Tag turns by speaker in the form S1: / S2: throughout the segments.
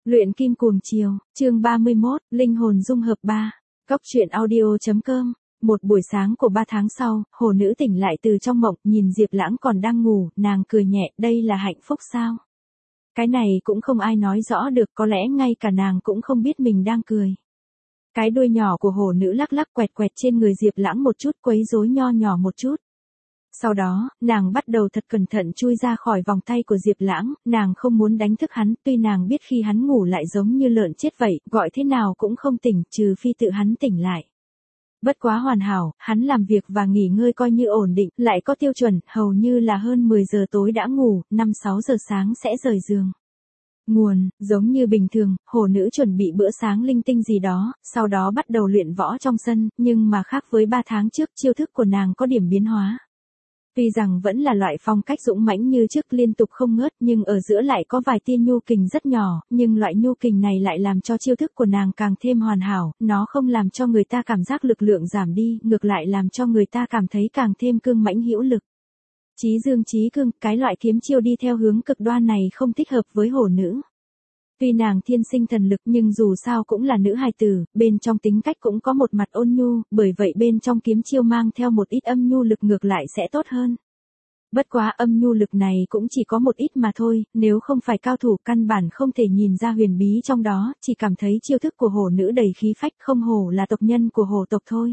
S1: Luyện kim cuồng chiều, chương 31, linh hồn dung hợp 3. Góc truyện audio.com. Một buổi sáng của 3 tháng sau, hồ nữ tỉnh lại từ trong mộng, nhìn Diệp Lãng còn đang ngủ, nàng cười nhẹ, đây là hạnh phúc sao? Cái này cũng không ai nói rõ được, có lẽ ngay cả nàng cũng không biết mình đang cười. Cái đuôi nhỏ của hồ nữ lắc lắc quẹt quẹt trên người Diệp Lãng một chút, quấy rối nho nhỏ một chút. Sau đó, nàng bắt đầu thật cẩn thận chui ra khỏi vòng tay của Diệp Lãng, nàng không muốn đánh thức hắn, tuy nàng biết khi hắn ngủ lại giống như lợn chết vậy, gọi thế nào cũng không tỉnh, trừ phi tự hắn tỉnh lại. Bất quá hoàn hảo, hắn làm việc và nghỉ ngơi coi như ổn định, lại có tiêu chuẩn, hầu như là hơn 10 giờ tối đã ngủ, 5-6 giờ sáng sẽ rời giường. Nguồn, giống như bình thường, hồ nữ chuẩn bị bữa sáng linh tinh gì đó, sau đó bắt đầu luyện võ trong sân, nhưng mà khác với 3 tháng trước, chiêu thức của nàng có điểm biến hóa. Tuy rằng vẫn là loại phong cách dũng mãnh như trước liên tục không ngớt, nhưng ở giữa lại có vài tia nhu kình rất nhỏ, nhưng loại nhu kình này lại làm cho chiêu thức của nàng càng thêm hoàn hảo, nó không làm cho người ta cảm giác lực lượng giảm đi, ngược lại làm cho người ta cảm thấy càng thêm cương mãnh hữu lực. Chí dương chí cương, cái loại kiếm chiêu đi theo hướng cực đoan này không thích hợp với hồ nữ. Tuy nàng thiên sinh thần lực nhưng dù sao cũng là nữ hài tử, bên trong tính cách cũng có một mặt ôn nhu, bởi vậy bên trong kiếm chiêu mang theo một ít âm nhu lực ngược lại sẽ tốt hơn. Bất quá âm nhu lực này cũng chỉ có một ít mà thôi, nếu không phải cao thủ căn bản không thể nhìn ra huyền bí trong đó, chỉ cảm thấy chiêu thức của hồ nữ đầy khí phách, không hổ là tộc nhân của hồ tộc thôi.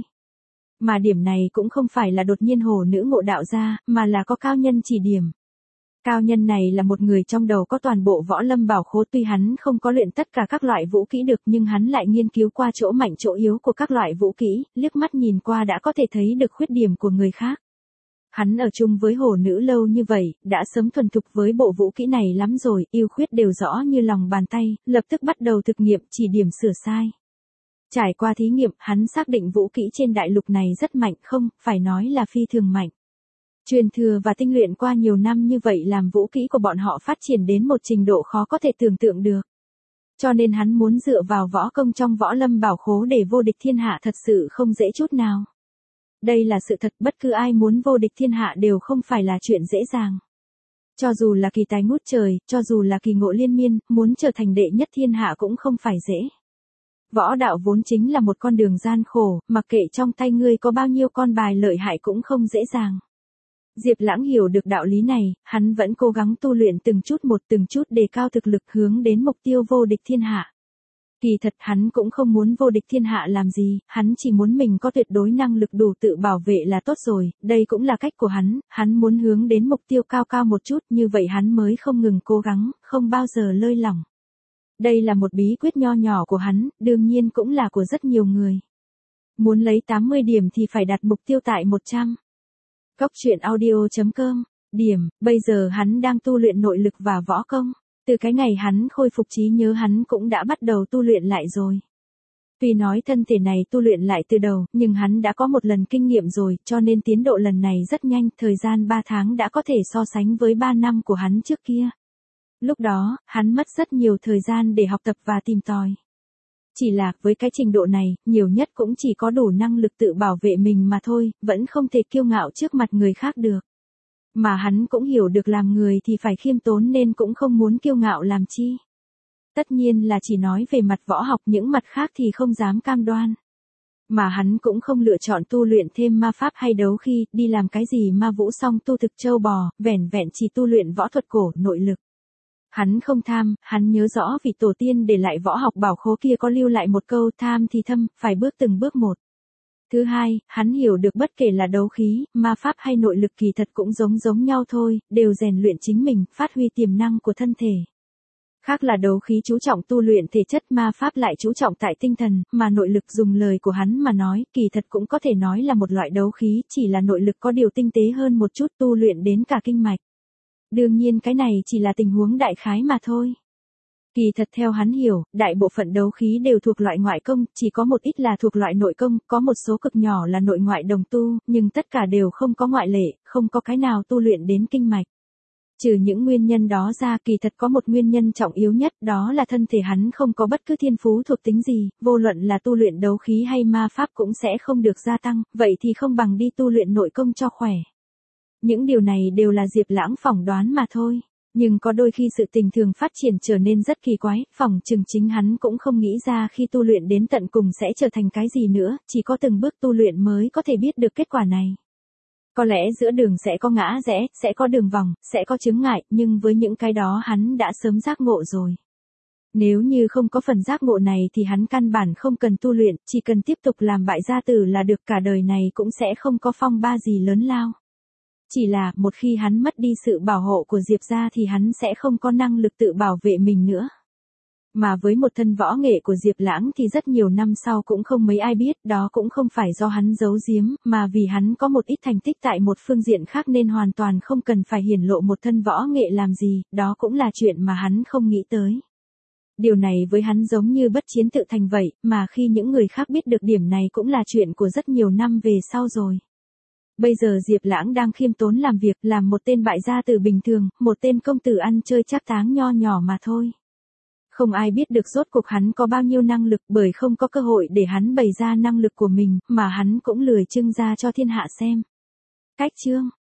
S1: Mà điểm này cũng không phải là đột nhiên hồ nữ ngộ đạo ra, mà là có cao nhân chỉ điểm. Cao nhân này là một người trong đầu có toàn bộ võ lâm bảo khố, tuy hắn không có luyện tất cả các loại vũ kỹ được nhưng hắn lại nghiên cứu qua chỗ mạnh chỗ yếu của các loại vũ kỹ, liếc mắt nhìn qua đã có thể thấy được khuyết điểm của người khác. Hắn ở chung với hồ nữ lâu như vậy, đã sớm thuần thục với bộ vũ kỹ này lắm rồi, ưu khuyết đều rõ như lòng bàn tay, lập tức bắt đầu thực nghiệm chỉ điểm sửa sai. Trải qua thí nghiệm, hắn xác định vũ kỹ trên đại lục này rất mạnh, không, phải nói là phi thường mạnh. Truyền thừa và tinh luyện qua nhiều năm như vậy làm vũ kỹ của bọn họ phát triển đến một trình độ khó có thể tưởng tượng được. Cho nên hắn muốn dựa vào võ công trong võ lâm bảo khố để vô địch thiên hạ thật sự không dễ chút nào. Đây là sự thật, bất cứ ai muốn vô địch thiên hạ đều không phải là chuyện dễ dàng. Cho dù là kỳ tài ngút trời, cho dù là kỳ ngộ liên miên, muốn trở thành đệ nhất thiên hạ cũng không phải dễ. Võ đạo vốn chính là một con đường gian khổ, mặc kệ trong tay ngươi có bao nhiêu con bài lợi hại cũng không dễ dàng. Diệp Lãng hiểu được đạo lý này, hắn vẫn cố gắng tu luyện từng chút đề cao thực lực hướng đến mục tiêu vô địch thiên hạ. Kỳ thật hắn cũng không muốn vô địch thiên hạ làm gì, hắn chỉ muốn mình có tuyệt đối năng lực đủ tự bảo vệ là tốt rồi, đây cũng là cách của hắn muốn hướng đến mục tiêu cao cao một chút, như vậy hắn mới không ngừng cố gắng, không bao giờ lơi lỏng. Đây là một bí quyết nho nhỏ của hắn, đương nhiên cũng là của rất nhiều người. Muốn lấy 80 điểm thì phải đặt mục tiêu tại 100. Góc truyện audio.com. Điểm, bây giờ hắn đang tu luyện nội lực và võ công. Từ cái ngày hắn khôi phục trí nhớ hắn cũng đã bắt đầu tu luyện lại rồi. Tuy nói thân thể này tu luyện lại từ đầu, nhưng hắn đã có một lần kinh nghiệm rồi, cho nên tiến độ lần này rất nhanh, thời gian 3 tháng đã có thể so sánh với 3 năm của hắn trước kia. Lúc đó, hắn mất rất nhiều thời gian để học tập và tìm tòi. Chỉ là, với cái trình độ này, nhiều nhất cũng chỉ có đủ năng lực tự bảo vệ mình mà thôi, vẫn không thể kiêu ngạo trước mặt người khác được. Mà hắn cũng hiểu được làm người thì phải khiêm tốn nên cũng không muốn kiêu ngạo làm chi. Tất nhiên là chỉ nói về mặt võ học, những mặt khác thì không dám cam đoan. Mà hắn cũng không lựa chọn tu luyện thêm ma pháp hay đấu khi đi làm cái gì ma vũ song tu thực châu bò, vẻn vẹn chỉ tu luyện võ thuật cổ, nội lực. Hắn không tham, hắn nhớ rõ vì tổ tiên để lại võ học bảo khố kia có lưu lại một câu tham thì thâm, phải bước từng bước một. Thứ hai, hắn hiểu được bất kể là đấu khí, ma pháp hay nội lực kỳ thật cũng giống nhau thôi, đều rèn luyện chính mình, phát huy tiềm năng của thân thể. Khác là đấu khí chú trọng tu luyện thể chất, ma pháp lại chú trọng tại tinh thần, mà nội lực dùng lời của hắn mà nói, kỳ thật cũng có thể nói là một loại đấu khí, chỉ là nội lực có điều tinh tế hơn một chút, tu luyện đến cả kinh mạch. Đương nhiên cái này chỉ là tình huống đại khái mà thôi. Kỳ thật theo hắn hiểu, đại bộ phận đấu khí đều thuộc loại ngoại công, chỉ có một ít là thuộc loại nội công, có một số cực nhỏ là nội ngoại đồng tu, nhưng tất cả đều không có ngoại lệ, không có cái nào tu luyện đến kinh mạch. Trừ những nguyên nhân đó ra, kỳ thật có một nguyên nhân trọng yếu nhất, đó là thân thể hắn không có bất cứ thiên phú thuộc tính gì, vô luận là tu luyện đấu khí hay ma pháp cũng sẽ không được gia tăng, vậy thì không bằng đi tu luyện nội công cho khỏe. Những điều này đều là Diệp Lãng phỏng đoán mà thôi. Nhưng có đôi khi sự tình thường phát triển trở nên rất kỳ quái, phỏng chừng chính hắn cũng không nghĩ ra khi tu luyện đến tận cùng sẽ trở thành cái gì nữa, chỉ có từng bước tu luyện mới có thể biết được kết quả này. Có lẽ giữa đường sẽ có ngã rẽ, sẽ có đường vòng, sẽ có chướng ngại, nhưng với những cái đó hắn đã sớm giác ngộ rồi. Nếu như không có phần giác ngộ này thì hắn căn bản không cần tu luyện, chỉ cần tiếp tục làm bại gia tử là được, cả đời này cũng sẽ không có phong ba gì lớn lao. Chỉ là, một khi hắn mất đi sự bảo hộ của Diệp gia thì hắn sẽ không có năng lực tự bảo vệ mình nữa. Mà với một thân võ nghệ của Diệp Lãng thì rất nhiều năm sau cũng không mấy ai biết, đó cũng không phải do hắn giấu giếm, mà vì hắn có một ít thành tích tại một phương diện khác nên hoàn toàn không cần phải hiển lộ một thân võ nghệ làm gì, đó cũng là chuyện mà hắn không nghĩ tới. Điều này với hắn giống như bất chiến tự thành vậy, mà khi những người khác biết được điểm này cũng là chuyện của rất nhiều năm về sau rồi. Bây giờ Diệp Lãng đang khiêm tốn làm việc, làm một tên bại gia tử bình thường, một tên công tử ăn chơi trác táng nho nhỏ mà thôi. Không ai biết được rốt cuộc hắn có bao nhiêu năng lực, bởi không có cơ hội để hắn bày ra năng lực của mình, mà hắn cũng lười trưng ra cho thiên hạ xem. Cách chương